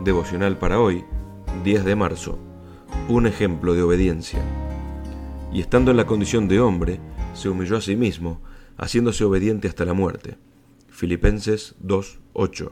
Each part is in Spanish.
Devocional para hoy, 10 de marzo. Un ejemplo de obediencia. Y estando en la condición de hombre, se humilló a sí mismo, haciéndose obediente hasta la muerte. Filipenses 2:8.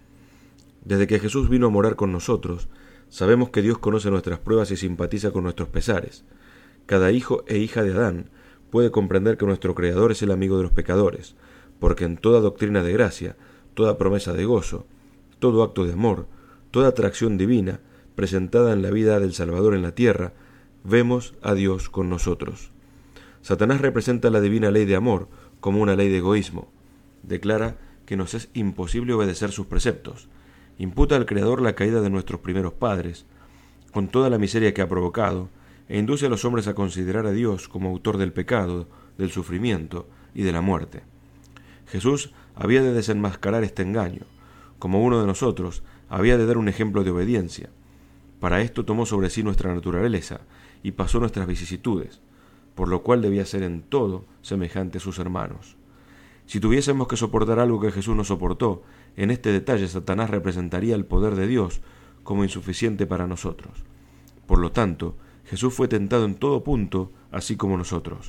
Desde que Jesús vino a morar con nosotros, sabemos que Dios conoce nuestras pruebas y simpatiza con nuestros pesares. Cada hijo e hija de Adán puede comprender que nuestro Creador es el amigo de los pecadores, porque en toda doctrina de gracia, toda promesa de gozo, todo acto de amor, toda atracción divina, presentada en la vida del Salvador en la tierra, vemos a Dios con nosotros. Satanás representa la divina ley de amor como una ley de egoísmo. Declara que nos es imposible obedecer sus preceptos. Imputa al Creador la caída de nuestros primeros padres, con toda la miseria que ha provocado, e induce a los hombres a considerar a Dios como autor del pecado, del sufrimiento y de la muerte. Jesús había de desenmascarar este engaño. Como uno de nosotros, había de dar un ejemplo de obediencia. Para esto tomó sobre sí nuestra naturaleza y pasó nuestras vicisitudes, por lo cual debía ser en todo semejante a sus hermanos. Si tuviésemos que soportar algo que Jesús no soportó, en este detalle Satanás representaría el poder de Dios como insuficiente para nosotros. Por lo tanto, Jesús fue tentado en todo punto, así como nosotros.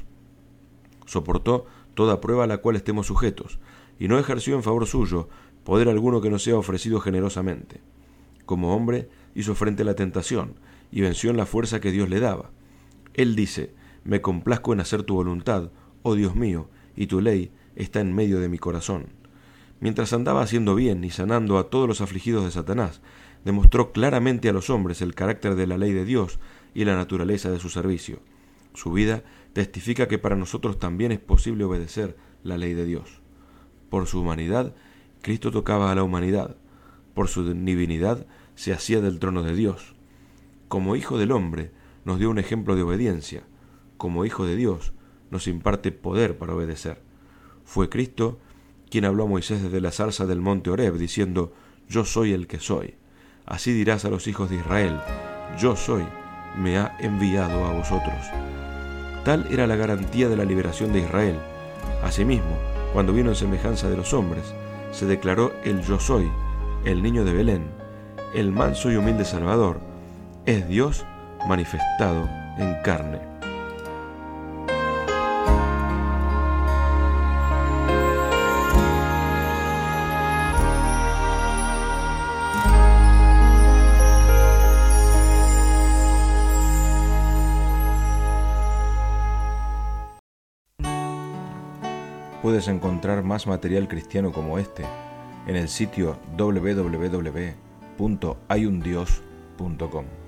Soportó toda prueba a la cual estemos sujetos, y no ejerció en favor suyo poder alguno que no sea ofrecido generosamente. Como hombre, hizo frente a la tentación, y venció en la fuerza que Dios le daba. Él dice: «Me complazco en hacer tu voluntad, oh Dios mío, y tu ley está en medio de mi corazón». Mientras andaba haciendo bien y sanando a todos los afligidos de Satanás, demostró claramente a los hombres el carácter de la ley de Dios y la naturaleza de su servicio. Su vida testifica que para nosotros también es posible obedecer la ley de Dios. Por su humanidad, Cristo tocaba a la humanidad. Por su divinidad, se hacía del trono de Dios. Como Hijo del Hombre, nos dio un ejemplo de obediencia. Como Hijo de Dios, nos imparte poder para obedecer. Fue Cristo quien habló a Moisés desde la zarza del monte Horeb, diciendo: «Yo soy el que soy». Así dirás a los hijos de Israel: «Yo soy, me ha enviado a vosotros». Tal era la garantía de la liberación de Israel. Asimismo, cuando vino en semejanza de los hombres, se declaró el Yo soy, el niño de Belén, el manso y humilde Salvador, es Dios manifestado en carne. Puedes encontrar más material cristiano como este en el sitio www.hayundios.com.